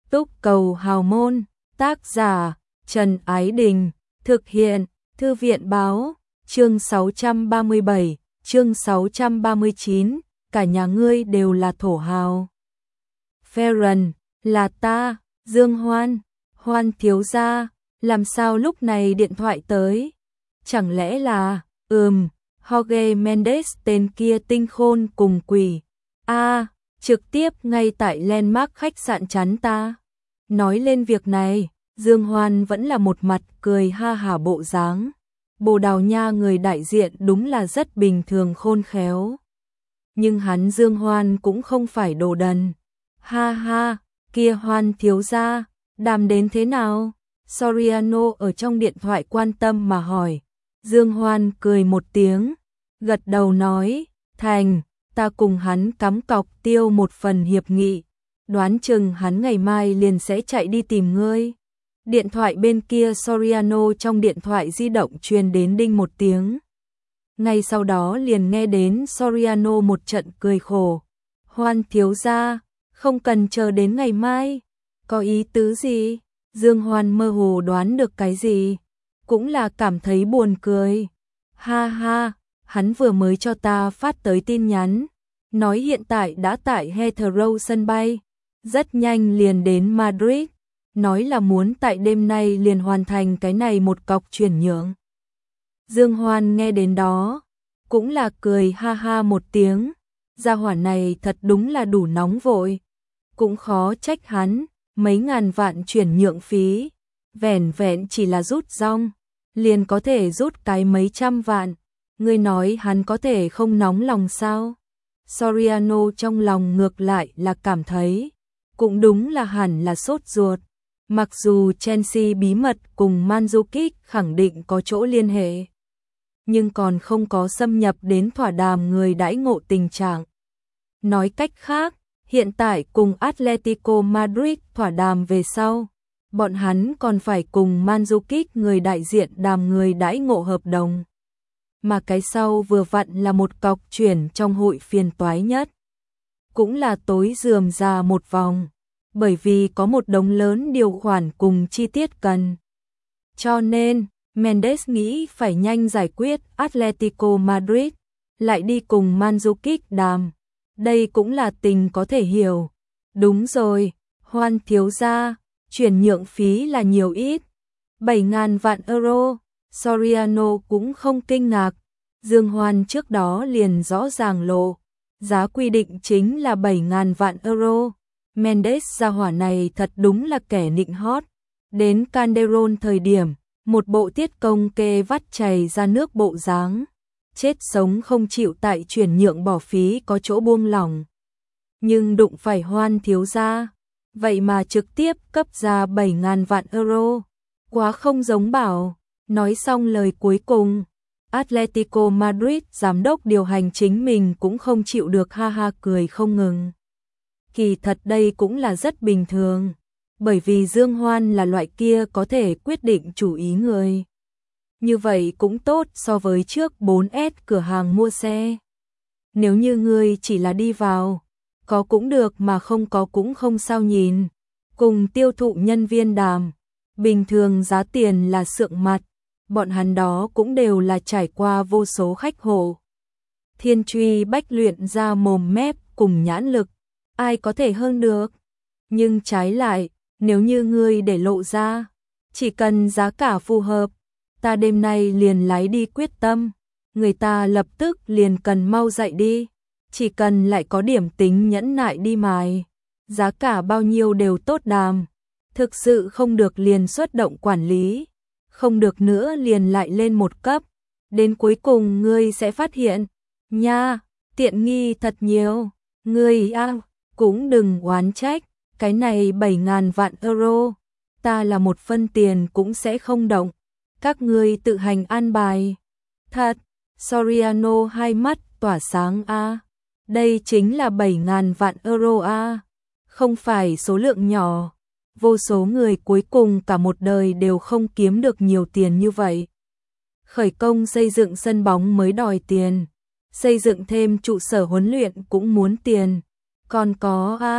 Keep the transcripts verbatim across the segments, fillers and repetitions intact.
Túc Cầu Hào Môn, tác giả Trần Ái Đình, thực hiện Thư viện Báo, chương sáu trăm ba mươi bảy, chương sáu trăm ba mươi chín, cả nhà ngươi đều là thổ hào. Ferran, là ta, Dương Hoan, Hoan thiếu gia, làm sao lúc này điện thoại tới? Chẳng lẽ là, ừm, Jorge Mendes tên kia tinh khôn cùng quỷ. A, à, trực tiếp ngay tại Landmark khách sạn chắn ta. Nói lên việc này, Dương Hoan vẫn là một mặt cười ha hả bộ dáng. Bồ Đào Nha người đại diện đúng là rất bình thường khôn khéo. Nhưng hắn Dương Hoan cũng không phải đồ đần. Ha ha, kia Hoan thiếu gia, đàm đến thế nào? Soriano ở trong điện thoại quan tâm mà hỏi. Dương Hoan cười một tiếng, gật đầu nói, thành, ta cùng hắn cắm cọc tiêu một phần hiệp nghị, đoán chừng hắn ngày mai liền sẽ chạy đi tìm ngươi. Điện thoại bên kia Soriano trong điện thoại di động truyền đến đinh một tiếng. Ngay sau đó liền nghe đến Soriano một trận cười khổ. Hoan thiếu gia, không cần chờ đến ngày mai. Có ý tứ gì? Dương Hoan mơ hồ đoán được cái gì? Cũng là cảm thấy buồn cười. Ha ha, hắn vừa mới cho ta phát tới tin nhắn. Nói hiện tại đã tại Heathrow sân bay. Rất nhanh liền đến Madrid. Nói là muốn tại đêm nay liền hoàn thành cái này một cọc chuyển nhượng. Dương Hoan nghe đến đó, cũng là cười ha ha một tiếng. Gia hỏa này thật đúng là đủ nóng vội. Cũng khó trách hắn, mấy ngàn vạn chuyển nhượng phí. Vẻn vẹn chỉ là rút rong, liền có thể rút cái mấy trăm vạn. Ngươi nói hắn có thể không nóng lòng sao? Soriano trong lòng ngược lại là cảm thấy, cũng đúng là hẳn là sốt ruột. Mặc dù Chelsea bí mật cùng Mandzukic khẳng định có chỗ liên hệ, nhưng còn không có xâm nhập đến thỏa đàm người đãi ngộ tình trạng. Nói cách khác, hiện tại cùng Atletico Madrid thỏa đàm về sau, bọn hắn còn phải cùng Mandzukic người đại diện đàm người đãi ngộ hợp đồng. Mà cái sau vừa vặn là một cọc chuyển trong hội phiền toái nhất. Cũng là tối rườm rà một vòng, bởi vì có một đống lớn điều khoản cùng chi tiết cần. Cho nên, Mendes nghĩ phải nhanh giải quyết Atletico Madrid, lại đi cùng Mandzukic đàm. Đây cũng là tình có thể hiểu. Đúng rồi, Hoan thiếu gia, chuyển nhượng phí là nhiều ít. bảy ngàn vạn euro. Soriano cũng không kinh ngạc. Dương Hoan trước đó liền rõ ràng lộ. Giá quy định chính là bảy ngàn vạn euro. Mendes gia hỏa này thật đúng là kẻ nịnh hót. Đến Calderon thời điểm, một bộ tiết công kê vắt chảy ra nước bộ dáng. Chết sống không chịu tại chuyển nhượng bỏ phí có chỗ buông lỏng. Nhưng đụng phải Hoan thiếu gia, vậy mà trực tiếp cấp ra bảy ngàn vạn euro. Quá không giống bảo. Nói xong lời cuối cùng, Atletico Madrid giám đốc điều hành chính mình cũng không chịu được ha ha cười không ngừng. Kỳ thật đây cũng là rất bình thường, bởi vì Dương Hoan là loại kia có thể quyết định chủ ý người. Như vậy cũng tốt so với trước bốn S cửa hàng mua xe. Nếu như ngươi chỉ là đi vào, có cũng được mà không có cũng không sao nhìn. Cùng tiêu thụ nhân viên đàm, bình thường giá tiền là sượng mặt. Bọn hắn đó cũng đều là trải qua vô số khách hộ. Thiên truy bách luyện ra mồm mép cùng nhãn lực, ai có thể hơn được. Nhưng trái lại, nếu như ngươi để lộ ra, chỉ cần giá cả phù hợp, ta đêm nay liền lái đi quyết tâm. Người ta lập tức liền cần mau dậy đi, chỉ cần lại có điểm tính nhẫn nại đi mài. Giá cả bao nhiêu đều tốt đàm, thực sự không được liền xuất động quản lý. Không được nữa liền lại lên một cấp, đến cuối cùng ngươi sẽ phát hiện, nha, tiện nghi thật nhiều, ngươi à, cũng đừng oán trách, cái này bảy ngàn vạn euro, ta là một phân tiền cũng sẽ không động, các ngươi tự hành an bài. Thật, Soriano hai mắt tỏa sáng a, à. Đây chính là bảy ngàn vạn euro a, à. Không phải số lượng nhỏ. Vô số người cuối cùng cả một đời đều không kiếm được nhiều tiền như vậy. Khởi công xây dựng sân bóng mới đòi tiền, xây dựng thêm trụ sở huấn luyện cũng muốn tiền. Còn có a,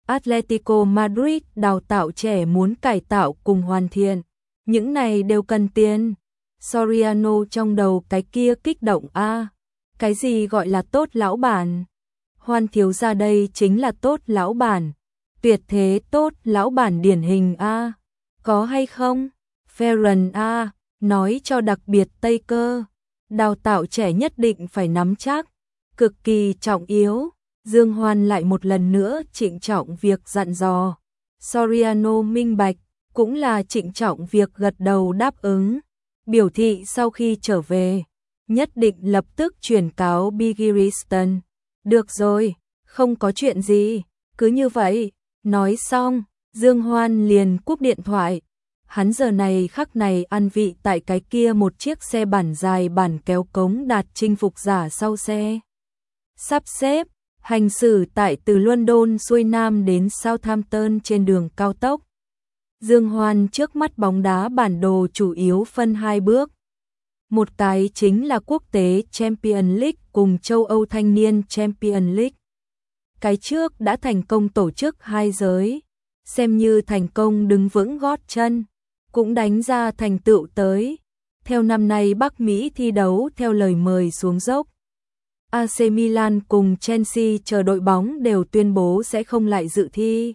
Atletico Madrid đào tạo trẻ muốn cải tạo cùng hoàn thiện. Những này đều cần tiền. Soriano trong đầu cái kia kích động a. À, cái gì gọi là tốt lão bản? Hoan thiếu gia đây chính là tốt lão bản. Tuyệt thế tốt lão bản điển hình a. À, có hay không? Ferran a, à, nói cho đặc biệt Tây Cơ. Đào tạo trẻ nhất định phải nắm chắc. Cực kỳ trọng yếu. Dương Hoan lại một lần nữa trịnh trọng việc dặn dò. Soriano minh bạch, cũng là trịnh trọng việc gật đầu đáp ứng. Biểu thị sau khi trở về, nhất định lập tức chuyển cáo Bigiristan. Được rồi, không có chuyện gì, cứ như vậy. Nói xong, Dương Hoan liền cúp điện thoại. Hắn giờ này khắc này ăn vị tại cái kia một chiếc xe bản dài bản kéo cống đạt chinh phục giả sau xe. Sắp xếp, hành xử tại từ London xuôi Nam đến Southampton trên đường cao tốc. Dương Hoan trước mắt bóng đá bản đồ chủ yếu phân hai bước. Một cái chính là quốc tế Champions League cùng châu Âu thanh niên Champions League. Cái trước đã thành công tổ chức hai giới, xem như thành công đứng vững gót chân, cũng đánh ra thành tựu tới. Theo năm nay Bắc Mỹ thi đấu theo lời mời xuống dốc. a xê Milan cùng Chelsea chờ đội bóng đều tuyên bố sẽ không lại dự thi.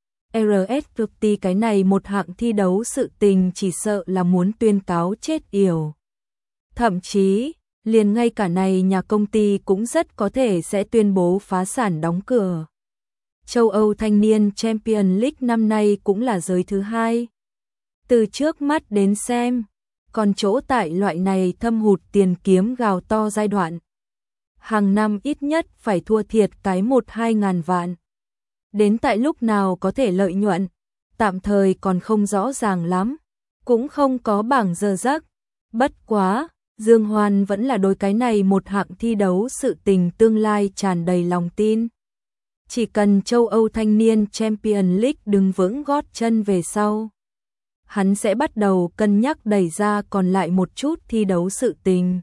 rờ ét Rugby cái này một hạng thi đấu sự tình chỉ sợ là muốn tuyên cáo chết yểu. Thậm chí, liền ngay cả này nhà công ty cũng rất có thể sẽ tuyên bố phá sản đóng cửa. Châu Âu thanh niên Champions League năm nay cũng là giới thứ hai. Từ trước mắt đến xem, còn chỗ tại loại này thâm hụt tiền kiếm gào to giai đoạn. Hàng năm ít nhất phải thua thiệt cái một hai ngàn vạn. Đến tại lúc nào có thể lợi nhuận, tạm thời còn không rõ ràng lắm, cũng không có bảng giờ giấc. Bất quá, Dương Hoan vẫn là đối cái này một hạng thi đấu sự tình tương lai tràn đầy lòng tin. Chỉ cần châu Âu thanh niên Champions League đứng vững gót chân về sau, hắn sẽ bắt đầu cân nhắc đẩy ra còn lại một chút thi đấu sự tình.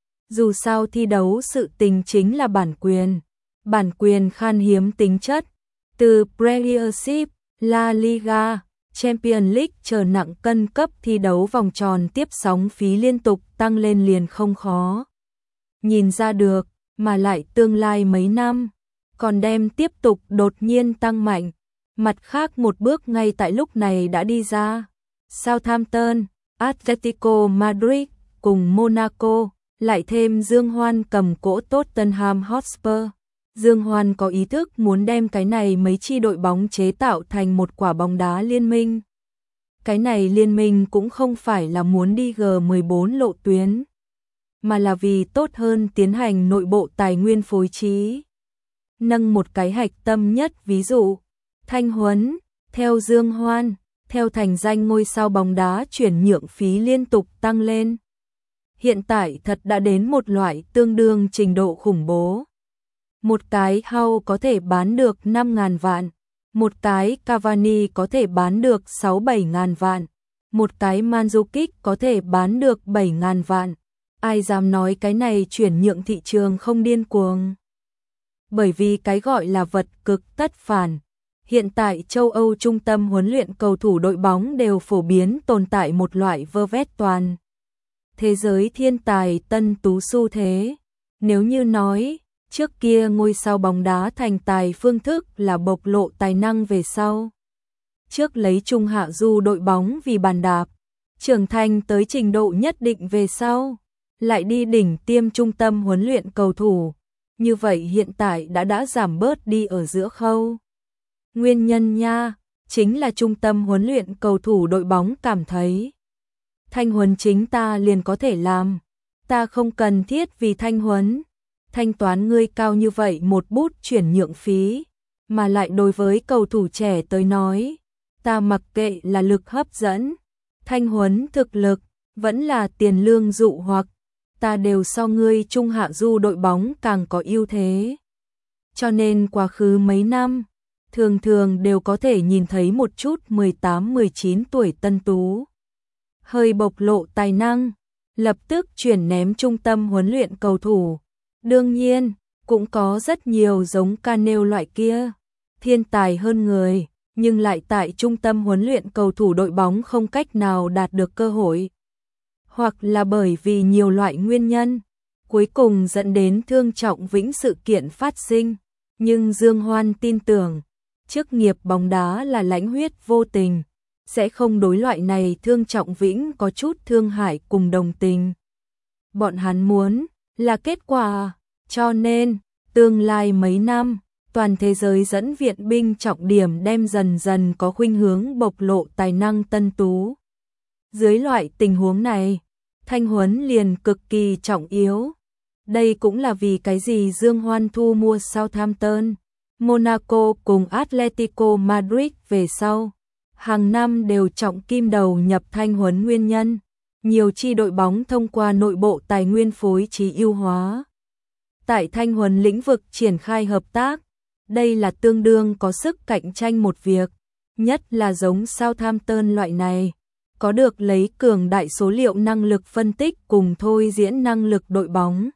Dù sao thi đấu sự tình chính là bản quyền, bản quyền khan hiếm tính chất, từ Premiership, La Liga, Champions League chờ nặng cân cấp thi đấu vòng tròn tiếp sóng phí liên tục tăng lên liền không khó. Nhìn ra được, mà lại tương lai mấy năm, còn đem tiếp tục đột nhiên tăng mạnh. Mặt khác một bước ngay tại lúc này đã đi ra. Southampton, Atletico Madrid cùng Monaco, lại thêm Dương Hoan cầm cỗ Tottenham Hotspur. Dương Hoan có ý thức muốn đem cái này mấy chi đội bóng chế tạo thành một quả bóng đá liên minh. Cái này liên minh cũng không phải là muốn đi G mười bốn lộ tuyến, mà là vì tốt hơn tiến hành nội bộ tài nguyên phối trí. Nâng một cái hạch tâm nhất ví dụ, Thanh Huấn, theo Dương Hoan, theo thành danh ngôi sao bóng đá chuyển nhượng phí liên tục tăng lên. Hiện tại thật đã đến một loại tương đương trình độ khủng bố. Một cái Hau có thể bán được năm ngàn vạn, một cái Cavani có thể bán được sáu bảy ngàn vạn, một cái Mandzukic có thể bán được bảy ngàn vạn. Ai dám nói cái này chuyển nhượng thị trường không điên cuồng? Bởi vì cái gọi là vật cực tất phản. Hiện tại châu Âu trung tâm huấn luyện cầu thủ đội bóng đều phổ biến tồn tại một loại vơ vét toàn thế giới thiên tài tân tú xu thế. Nếu như nói, trước kia ngôi sao bóng đá thành tài phương thức là bộc lộ tài năng về sau. Trước lấy trung hạ du đội bóng vì bàn đạp, trưởng thành tới trình độ nhất định về sau, lại đi đỉnh tiêm trung tâm huấn luyện cầu thủ. Như vậy hiện tại đã đã giảm bớt đi ở giữa khâu. Nguyên nhân nha, chính là trung tâm huấn luyện cầu thủ đội bóng cảm thấy Thanh Huấn chính ta liền có thể làm, ta không cần thiết vì Thanh Huấn thanh toán ngươi cao như vậy một bút chuyển nhượng phí, mà lại đối với cầu thủ trẻ tới nói, ta mặc kệ là lực hấp dẫn, Thanh Huấn thực lực, vẫn là tiền lương dụ hoặc, ta đều so ngươi trung hạ du đội bóng càng có ưu thế. Cho nên quá khứ mấy năm, thường thường đều có thể nhìn thấy một chút mười tám mười chín tuổi tân tú, hơi bộc lộ tài năng, lập tức chuyển ném trung tâm huấn luyện cầu thủ. Đương nhiên, cũng có rất nhiều giống Canel loại kia, thiên tài hơn người, nhưng lại tại trung tâm huấn luyện cầu thủ đội bóng không cách nào đạt được cơ hội. Hoặc là bởi vì nhiều loại nguyên nhân, cuối cùng dẫn đến thương trọng vĩnh sự kiện phát sinh. Nhưng Dương Hoan tin tưởng, chức nghiệp bóng đá là lãnh huyết vô tình, sẽ không đối loại này thương trọng vĩnh có chút thương hại cùng đồng tình. Bọn hắn muốn là kết quả, cho nên tương lai mấy năm, toàn thế giới dẫn viện binh trọng điểm đem dần dần có khuynh hướng bộc lộ tài năng tân tú. Dưới loại tình huống này, thanh huấn liền cực kỳ trọng yếu. Đây cũng là vì cái gì Dương Hoan thu mua Southampton, Monaco cùng Atletico Madrid về sau. Hàng năm đều trọng kim đầu nhập thanh huấn nguyên nhân. Nhiều chi đội bóng thông qua nội bộ tài nguyên phối trí ưu hóa. Tại thanh huấn lĩnh vực triển khai hợp tác, đây là tương đương có sức cạnh tranh một việc, nhất là giống Southampton loại này, có được lấy cường đại số liệu năng lực phân tích cùng thôi diễn năng lực đội bóng.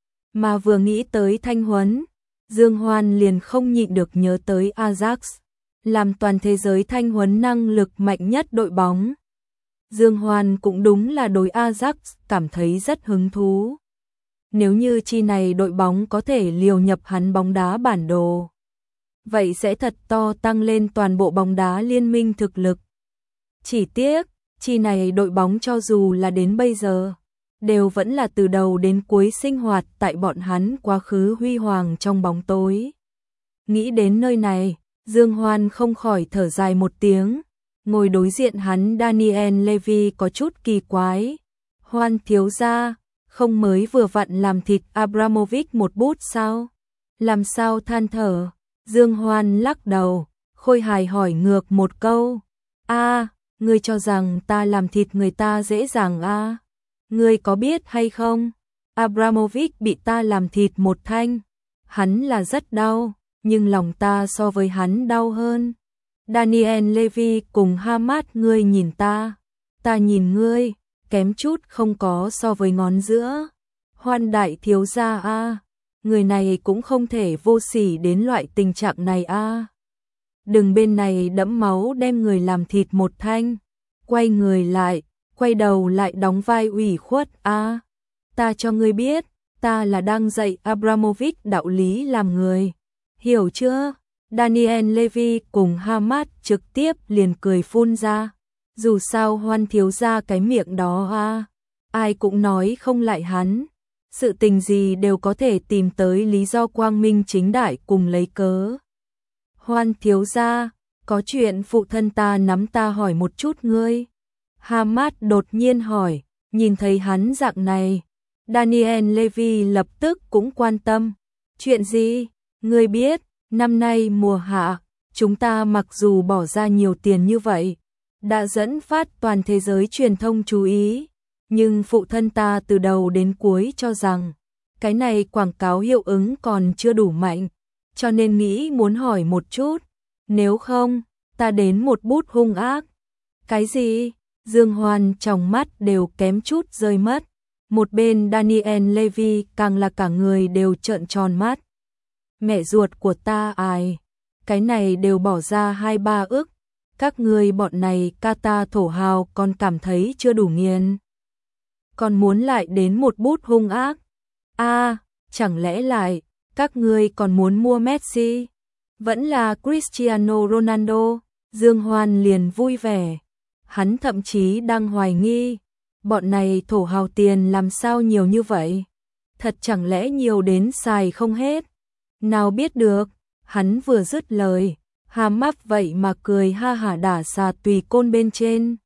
Mà vừa nghĩ tới thanh huấn, Dương Hoan liền không nhịn được nhớ tới Ajax, làm toàn thế giới thanh huấn năng lực mạnh nhất đội bóng. Dương Hoan cũng đúng là đối Ajax cảm thấy rất hứng thú. Nếu như chi này đội bóng có thể liều nhập hắn bóng đá bản đồ, vậy sẽ thật to tăng lên toàn bộ bóng đá liên minh thực lực. Chỉ tiếc, chi này đội bóng cho dù là đến bây giờ, đều vẫn là từ đầu đến cuối sinh hoạt tại bọn hắn quá khứ huy hoàng trong bóng tối. Nghĩ đến nơi này, Dương Hoan không khỏi thở dài một tiếng, ngồi đối diện hắn Daniel Levy có chút kỳ quái. Hoan thiếu gia, không mới vừa vặn làm thịt Abramovich một bút sao? Làm sao than thở? Dương Hoan lắc đầu, khôi hài hỏi ngược một câu. A, ngươi cho rằng ta làm thịt người ta dễ dàng a? Ngươi có biết hay không? Abramovich bị ta làm thịt một thanh. Hắn là rất đau, nhưng lòng ta so với hắn đau hơn. Daniel Levy cùng Hamad, ngươi nhìn ta, ta nhìn ngươi, kém chút không có so với ngón giữa. Hoan đại thiếu gia a, người này cũng không thể vô sỉ đến loại tình trạng này a. Đừng bên này đẫm máu đem người làm thịt một thanh, quay người lại, quay đầu lại đóng vai ủy khuất a. Ta cho ngươi biết, ta là đang dạy Abramovich đạo lý làm người. Hiểu chưa? Daniel Levy cùng Hamad trực tiếp liền cười phun ra. Dù sao Hoan thiếu gia cái miệng đó a, ai cũng nói không lại hắn. Sự tình gì đều có thể tìm tới lý do quang minh chính đại cùng lấy cớ. Hoan thiếu gia, có chuyện phụ thân ta nắm ta hỏi một chút ngươi. Hamad đột nhiên hỏi, nhìn thấy hắn dạng này, Daniel Levy lập tức cũng quan tâm. Chuyện gì? Ngươi biết, năm nay mùa hạ, chúng ta mặc dù bỏ ra nhiều tiền như vậy, đã dẫn phát toàn thế giới truyền thông chú ý, nhưng phụ thân ta từ đầu đến cuối cho rằng, cái này quảng cáo hiệu ứng còn chưa đủ mạnh, cho nên nghĩ muốn hỏi một chút, nếu không, ta đến một bút hung ác. Cái gì? Dương Hoan trong mắt đều kém chút rơi mất. Một bên Daniel Levy càng là cả người đều trợn tròn mắt. Mẹ ruột của ta ai? Cái này đều bỏ ra hai ba ức. Các người bọn này Qatar thổ hào còn cảm thấy chưa đủ nghiền. Còn muốn lại đến một bút hung ác. A, à, chẳng lẽ lại, các người còn muốn mua Messi? Vẫn là Cristiano Ronaldo? Dương Hoan liền vui vẻ. Hắn thậm chí đang hoài nghi, bọn này thổ hào tiền làm sao nhiều như vậy? Thật chẳng lẽ nhiều đến xài không hết? Nào biết được, hắn vừa dứt lời, hàm mắc vậy mà cười ha hả đả xà tùy côn bên trên.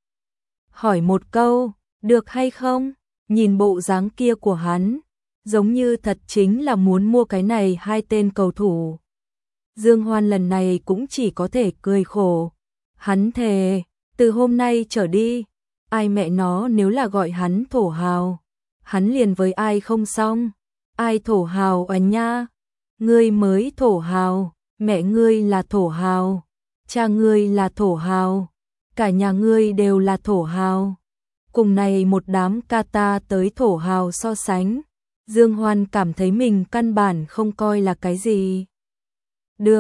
Hỏi một câu, được hay không? Nhìn bộ dáng kia của hắn, giống như thật chính là muốn mua cái này hai tên cầu thủ. Dương Hoan lần này cũng chỉ có thể cười khổ. Hắn thề, từ hôm nay trở đi, ai mẹ nó nếu là gọi hắn thổ hào, hắn liền với ai không xong. Ai thổ hào à nha? Ngươi mới thổ hào, mẹ ngươi là thổ hào, cha ngươi là thổ hào, cả nhà ngươi đều là thổ hào. Cùng này một đám Qatar tới thổ hào so sánh, Dương Hoan cảm thấy mình căn bản không coi là cái gì. Được,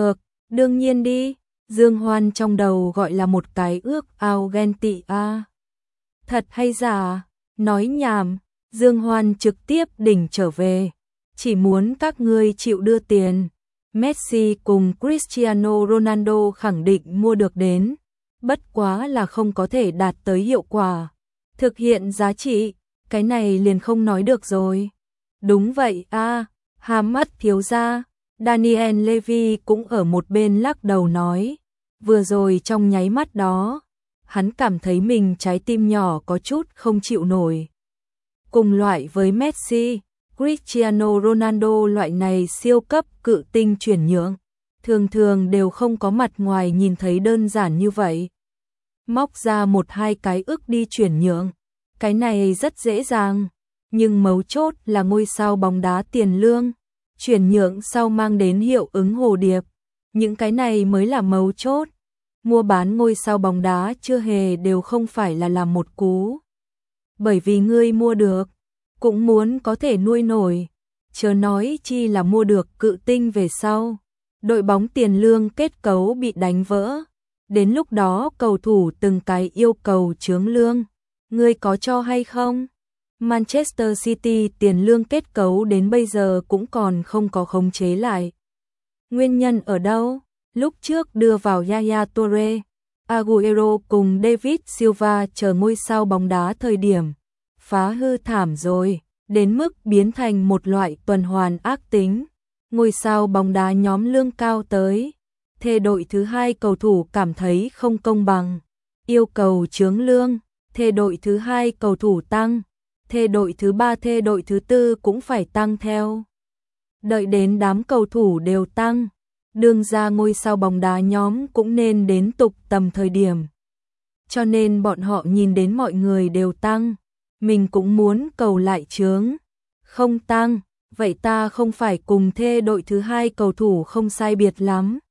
Đương nhiên đi, Dương Hoan trong đầu gọi là một cái ước ao ghen tị a. Thật hay giả? Nói nhảm, Dương Hoan trực tiếp đỉnh trở về. Chỉ muốn các ngươi chịu đưa tiền. Messi cùng Cristiano Ronaldo khẳng định mua được đến. Bất quá là không có thể đạt tới hiệu quả. Thực hiện giá trị, cái này liền không nói được rồi. Đúng vậy a, hàm mắt thiếu gia. Daniel Levy cũng ở một bên lắc đầu nói. Vừa rồi trong nháy mắt đó, hắn cảm thấy mình trái tim nhỏ có chút không chịu nổi. Cùng loại với Messi, Cristiano Ronaldo loại này siêu cấp cự tinh chuyển nhượng, thường thường đều không có mặt ngoài nhìn thấy đơn giản như vậy. Móc ra một hai cái ức đi chuyển nhượng, cái này rất dễ dàng, nhưng mấu chốt là ngôi sao bóng đá tiền lương, chuyển nhượng sau mang đến hiệu ứng hồ điệp, những cái này mới là mấu chốt. Mua bán ngôi sao bóng đá chưa hề đều không phải là làm một cú. Bởi vì ngươi mua được, cũng muốn có thể nuôi nổi, chớ nói chi là mua được cự tinh về sau. Đội bóng tiền lương kết cấu bị đánh vỡ, đến lúc đó cầu thủ từng cái yêu cầu chướng lương, ngươi có cho hay không? Manchester City tiền lương kết cấu đến bây giờ cũng còn không có khống chế lại. Nguyên nhân ở đâu? Lúc trước đưa vào Yaya Toure, Agüero cùng David Silva chờ ngôi sao bóng đá thời điểm phá hư thảm rồi, đến mức biến thành một loại tuần hoàn ác tính. Ngôi sao bóng đá nhóm lương cao tới, thê đội thứ hai cầu thủ cảm thấy không công bằng, yêu cầu chướng lương, thê đội thứ hai cầu thủ tăng, thê đội thứ ba thê đội thứ tư cũng phải tăng theo. Đợi đến đám cầu thủ đều tăng, đương ra ngôi sao bóng đá nhóm cũng nên đến tục tầm thời điểm. Cho nên bọn họ nhìn đến mọi người đều tăng, mình cũng muốn cầu lại chướng. Không tăng, vậy ta không phải cùng thê đội thứ hai cầu thủ không sai biệt lắm.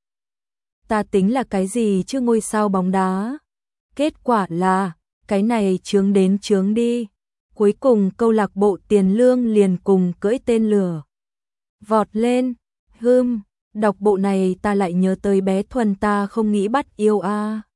Ta tính là cái gì chứ ngôi sao bóng đá? Kết quả là, cái này chướng đến chướng đi. Cuối cùng câu lạc bộ tiền lương liền cùng cưỡi tên lửa. Vọt lên, hưm, đọc bộ này ta lại nhớ tới bé Thuần ta không nghĩ bắt yêu a.